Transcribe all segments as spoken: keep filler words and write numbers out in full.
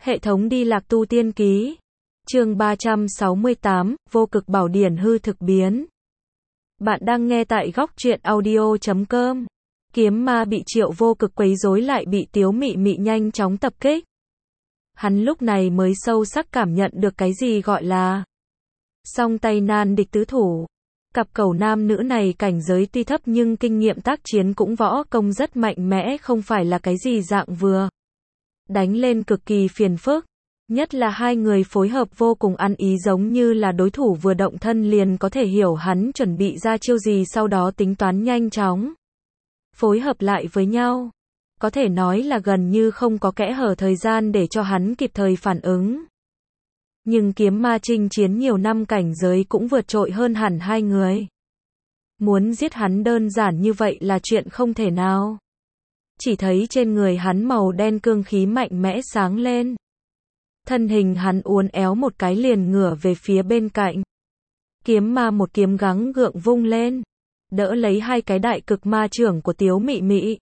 Hệ thống đi lạc tu tiên ký. Chương ba trăm sáu mươi tám, vô cực bảo điển hư thực biến. Bạn đang nghe tại góc truyện audio chấm com. Kiếm ma bị Triệu Vô Cực quấy rối lại bị Tiếu Mị Mị nhanh chóng tập kích. Hắn lúc này mới sâu sắc cảm nhận được cái gì gọi là song tay nan địch tứ thủ. Cặp cầu nam nữ này cảnh giới tuy thấp nhưng kinh nghiệm tác chiến cũng võ công rất mạnh mẽ, không phải là cái gì dạng vừa. Đánh lên cực kỳ phiền phức. Nhất là hai người phối hợp vô cùng ăn ý, giống như là đối thủ vừa động thân liền có thể hiểu hắn chuẩn bị ra chiêu gì, sau đó tính toán nhanh chóng phối hợp lại với nhau. Có thể nói là gần như không có kẽ hở thời gian để cho hắn kịp thời phản ứng. Nhưng kiếm ma chinh chiến nhiều năm cảnh giới cũng vượt trội hơn hẳn hai người. Muốn giết hắn đơn giản như vậy là chuyện không thể nào. Chỉ thấy trên người hắn màu đen cương khí mạnh mẽ sáng lên. Thân hình hắn uốn éo một cái liền ngửa về phía bên cạnh. Kiếm ma một kiếm gắng gượng vung lên, đỡ lấy hai cái đại cực ma trưởng của Tiếu Mị Mị.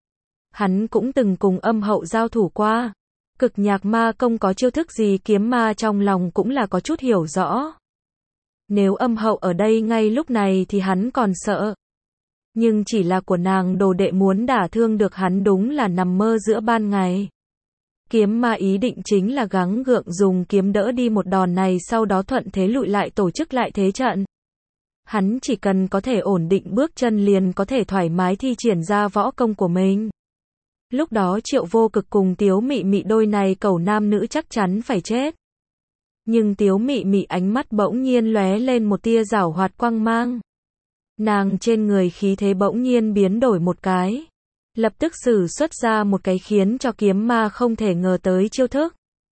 Hắn cũng từng cùng Âm Hậu giao thủ qua. Cực nhạc ma công có chiêu thức gì, kiếm ma trong lòng cũng là có chút hiểu rõ. Nếu Âm Hậu ở đây ngay lúc này thì hắn còn sợ. Nhưng chỉ là của nàng đồ đệ muốn đả thương được hắn đúng là nằm mơ giữa ban ngày. Kiếm ma ý định chính là gắng gượng dùng kiếm đỡ đi một đòn này, sau đó thuận thế lùi lại, tổ chức lại thế trận. Hắn chỉ cần có thể ổn định bước chân liền có thể thoải mái thi triển ra võ công của mình. Lúc đó Triệu Vô Cực cùng Tiếu Mị Mị đôi này cẩu nam nữ chắc chắn phải chết. Nhưng Tiếu Mị Mị ánh mắt bỗng nhiên lóe lên một tia giảo hoạt quang mang. Nàng trên người khí thế bỗng nhiên biến đổi một cái. Lập tức sử xuất ra một cái khiến cho kiếm ma không thể ngờ tới chiêu thức.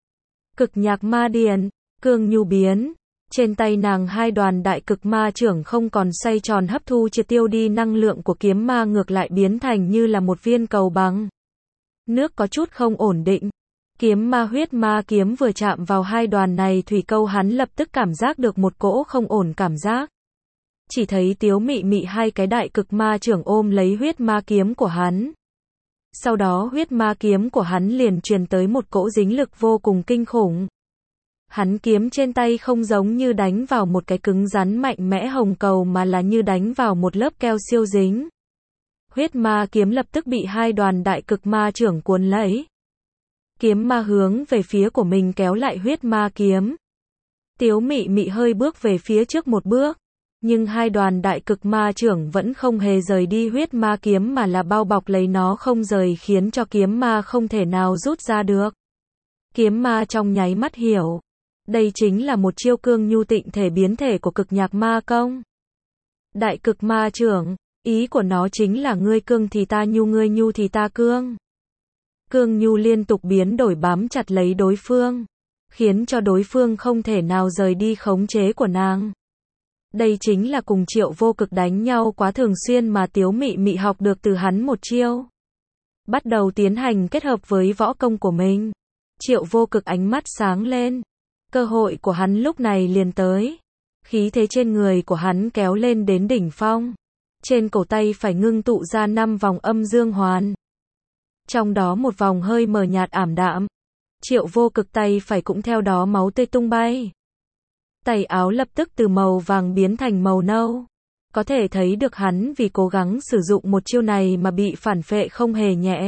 Cực nhạc ma điển, cương nhu biến. Trên tay nàng hai đoàn đại cực ma trưởng không còn xoay tròn hấp thu triệt tiêu đi năng lượng của kiếm ma, ngược lại biến thành như là một viên cầu bằng nước có chút không ổn định. Kiếm ma huyết ma kiếm vừa chạm vào hai đoàn này thủy câu, hắn lập tức cảm giác được một cỗ không ổn cảm giác. Chỉ thấy Tiếu Mị Mị hai cái đại cực ma trưởng ôm lấy huyết ma kiếm của hắn. Sau đó huyết ma kiếm của hắn liền truyền tới một cỗ dính lực vô cùng kinh khủng. Hắn kiếm trên tay không giống như đánh vào một cái cứng rắn mạnh mẽ hồng cầu, mà là như đánh vào một lớp keo siêu dính. Huyết ma kiếm lập tức bị hai đoàn đại cực ma trưởng cuốn lấy. Kiếm ma hướng về phía của mình kéo lại huyết ma kiếm. Tiếu Mị Mị hơi bước về phía trước một bước. Nhưng hai đoàn đại cực ma trưởng vẫn không hề rời đi huyết ma kiếm, mà là bao bọc lấy nó không rời, khiến cho kiếm ma không thể nào rút ra được. Kiếm ma trong nháy mắt hiểu. Đây chính là một chiêu cương nhu tịnh thể biến thể của cực nhạc ma công. Đại cực ma trưởng, ý của nó chính là ngươi cương thì ta nhu, ngươi nhu thì ta cương. Cương nhu liên tục biến đổi bám chặt lấy đối phương, khiến cho đối phương không thể nào rời đi khống chế của nàng. Đây chính là cùng Triệu Vô Cực đánh nhau quá thường xuyên mà Tiếu Mị Mị học được từ hắn một chiêu. Bắt đầu tiến hành kết hợp với võ công của mình. Triệu Vô Cực ánh mắt sáng lên. Cơ hội của hắn lúc này liền tới. Khí thế trên người của hắn kéo lên đến đỉnh phong. Trên cổ tay phải ngưng tụ ra năm vòng âm dương hoàn. Trong đó một vòng hơi mờ nhạt ảm đạm. Triệu Vô Cực tay phải cũng theo đó máu tươi tung bay. Tay áo lập tức từ màu vàng biến thành màu nâu. Có thể thấy được hắn vì cố gắng sử dụng một chiêu này mà bị phản phệ không hề nhẹ.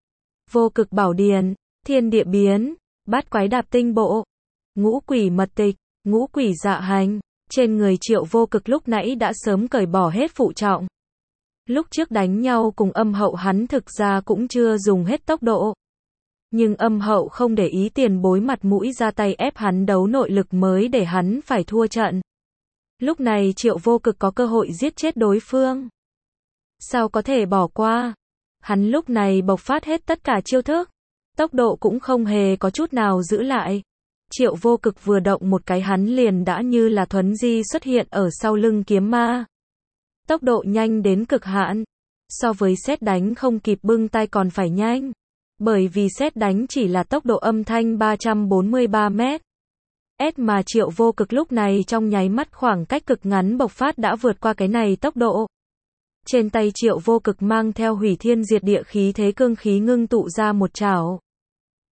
Vô cực bảo điển, thiên địa biến, bát quái đạp tinh bộ, ngũ quỷ mật tịch, ngũ quỷ dạ hành. Trên người Triệu Vô Cực lúc nãy đã sớm cởi bỏ hết phụ trọng. Lúc trước đánh nhau cùng Âm Hậu hắn thực ra cũng chưa dùng hết tốc độ. Nhưng Âm Hậu không để ý tiền bối mặt mũi, ra tay ép hắn đấu nội lực mới để hắn phải thua trận. Lúc này Triệu Vô Cực có cơ hội giết chết đối phương. Sao có thể bỏ qua? Hắn lúc này bộc phát hết tất cả chiêu thức. Tốc độ cũng không hề có chút nào giữ lại. Triệu Vô Cực vừa động một cái hắn liền đã như là thuấn di xuất hiện ở sau lưng kiếm ma. Tốc độ nhanh đến cực hạn. So với sét đánh không kịp bưng tay còn phải nhanh. Bởi vì sét đánh chỉ là tốc độ âm thanh ba trăm bốn mươi ba mét. S mà Triệu Vô Cực lúc này trong nháy mắt khoảng cách cực ngắn bộc phát đã vượt qua cái này tốc độ. Trên tay Triệu Vô Cực mang theo hủy thiên diệt địa khí thế cương khí ngưng tụ ra một chảo.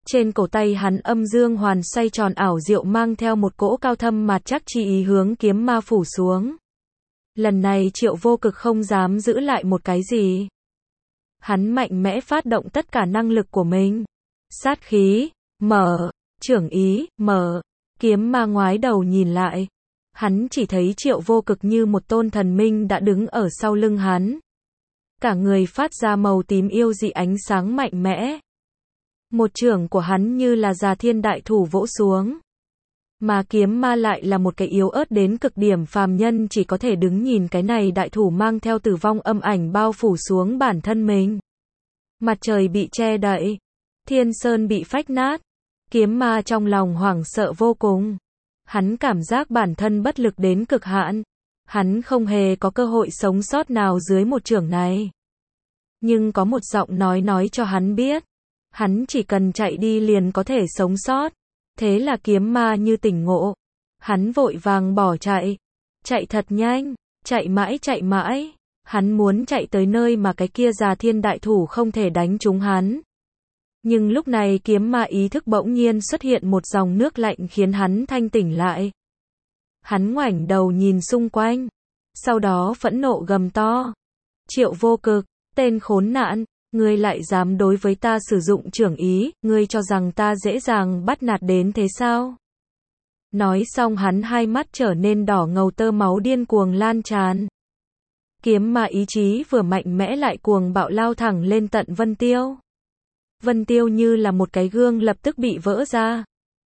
Trên cổ tay hắn âm dương hoàn xoay tròn ảo diệu mang theo một cỗ cao thâm mạt chắc chi ý hướng kiếm ma phủ xuống. Lần này Triệu Vô Cực không dám giữ lại một cái gì. Hắn mạnh mẽ phát động tất cả năng lực của mình. Sát khí, mở, trưởng ý, mở. Kiếm ma ngoái đầu nhìn lại. Hắn chỉ thấy Triệu Vô Cực như một tôn thần minh đã đứng ở sau lưng hắn. Cả người phát ra màu tím yêu dị ánh sáng mạnh mẽ. Một chưởng của hắn như là già thiên đại thủ vỗ xuống. Mà kiếm ma lại là một cái yếu ớt đến cực điểm, phàm nhân chỉ có thể đứng nhìn cái này đại thủ mang theo tử vong âm ảnh bao phủ xuống bản thân mình. Mặt trời bị che đậy, thiên sơn bị phách nát. Kiếm ma trong lòng hoảng sợ vô cùng. Hắn cảm giác bản thân bất lực đến cực hạn. Hắn không hề có cơ hội sống sót nào dưới một chưởng này. Nhưng có một giọng nói nói cho hắn biết. Hắn chỉ cần chạy đi liền có thể sống sót. Thế là kiếm ma như tỉnh ngộ. Hắn vội vàng bỏ chạy. Chạy thật nhanh. Chạy mãi chạy mãi. Hắn muốn chạy tới nơi mà cái kia già thiên đại thủ không thể đánh trúng hắn. Nhưng lúc này kiếm ma ý thức bỗng nhiên xuất hiện một dòng nước lạnh khiến hắn thanh tỉnh lại. Hắn ngoảnh đầu nhìn xung quanh. Sau đó phẫn nộ gầm to. Triệu Vô Cực, tên khốn nạn, ngươi lại dám đối với ta sử dụng chưởng ý, ngươi cho rằng ta dễ dàng bắt nạt đến thế sao? Nói xong hắn hai mắt trở nên đỏ ngầu, tơ máu điên cuồng lan tràn. Kiếm ma ý chí vừa mạnh mẽ lại cuồng bạo lao thẳng lên tận Vân Tiêu. Vân Tiêu như là một cái gương lập tức bị vỡ ra.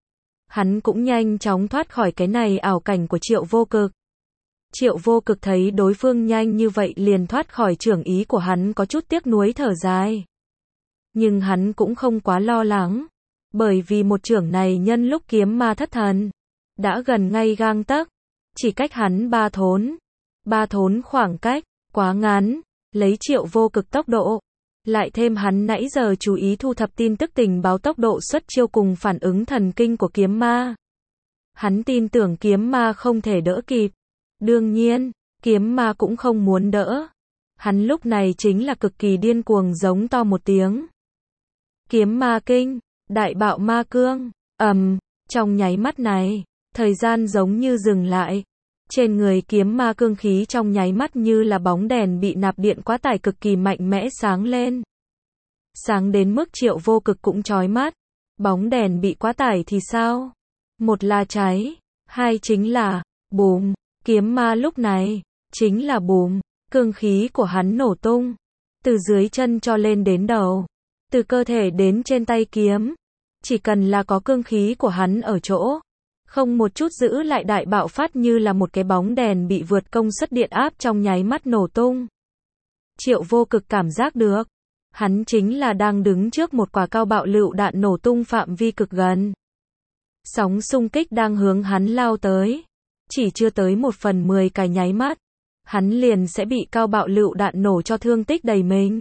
Hắn cũng nhanh chóng thoát khỏi cái này ảo cảnh của Triệu Vô Cực. Triệu Vô Cực thấy đối phương nhanh như vậy liền thoát khỏi chưởng ý của hắn, có chút tiếc nuối thở dài. Nhưng hắn cũng không quá lo lắng. Bởi vì một chưởng này nhân lúc kiếm ma thất thần. Đã gần ngay gang tấc. Chỉ cách hắn ba thốn. Ba thốn khoảng cách, quá ngắn. Lấy Triệu Vô Cực tốc độ. Lại thêm hắn nãy giờ chú ý thu thập tin tức tình báo, tốc độ xuất chiêu cùng phản ứng thần kinh của kiếm ma. Hắn tin tưởng kiếm ma không thể đỡ kịp. Đương nhiên, kiếm ma cũng không muốn đỡ. Hắn lúc này chính là cực kỳ điên cuồng giống to một tiếng. Kiếm ma kinh, đại bạo ma cương, ầm, trong nháy mắt này, thời gian giống như dừng lại. Trên người kiếm ma cương khí trong nháy mắt như là bóng đèn bị nạp điện quá tải cực kỳ mạnh mẽ sáng lên. Sáng đến mức Triệu Vô Cực cũng chói mắt. Bóng đèn bị quá tải thì sao? Một là cháy, hai chính là bùm. Kiếm ma lúc này chính là bùm, cương khí của hắn nổ tung, từ dưới chân cho lên đến đầu, từ cơ thể đến trên tay kiếm, chỉ cần là có cương khí của hắn ở chỗ, không một chút giữ lại, đại bạo phát như là một cái bóng đèn bị vượt công suất điện áp trong nháy mắt nổ tung. Triệu Vô Cực cảm giác được, hắn chính là đang đứng trước một quả cao bạo lựu đạn nổ tung phạm vi cực gần. Sóng xung kích đang hướng hắn lao tới. Chỉ chưa tới một phần mười cái nháy mắt, hắn liền sẽ bị cao bạo lựu đạn nổ cho thương tích đầy mình.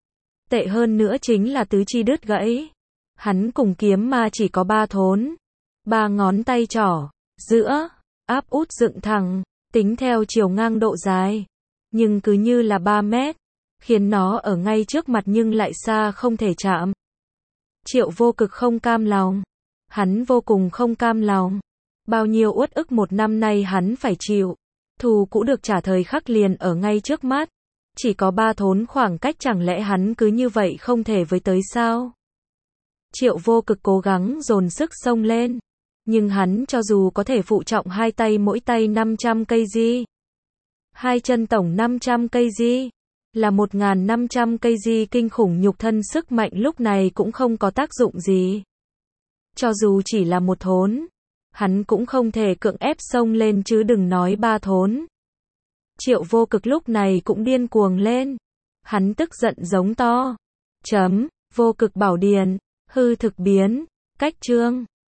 Tệ hơn nữa chính là tứ chi đứt gãy. Hắn cùng kiếm ma chỉ có ba thốn, ba ngón tay trỏ, giữa, áp út dựng thẳng, tính theo chiều ngang độ dài, nhưng cứ như là ba mét, khiến nó ở ngay trước mặt nhưng lại xa không thể chạm. Triệu Vô Cực không cam lòng, hắn vô cùng không cam lòng. Bao nhiêu uất ức một năm nay hắn phải chịu. Thù cũ được trả thời khắc liền ở ngay trước mắt. Chỉ có ba thốn khoảng cách, chẳng lẽ hắn cứ như vậy không thể với tới sao? Triệu Vô Cực cố gắng dồn sức xông lên. Nhưng hắn cho dù có thể phụ trọng hai tay, mỗi tay năm trăm cây gi. Hai chân tổng năm trăm cây gi. Là một nghìn năm trăm cây gi kinh khủng, nhục thân sức mạnh lúc này cũng không có tác dụng gì. Cho dù chỉ là một thốn, hắn cũng không thể cưỡng ép xông lên chứ đừng nói ba thốn. Triệu Vô Cực lúc này cũng điên cuồng lên. Hắn tức giận giống to. Chấm, Vô Cực Bảo Điển, hư thực biến, cách chương.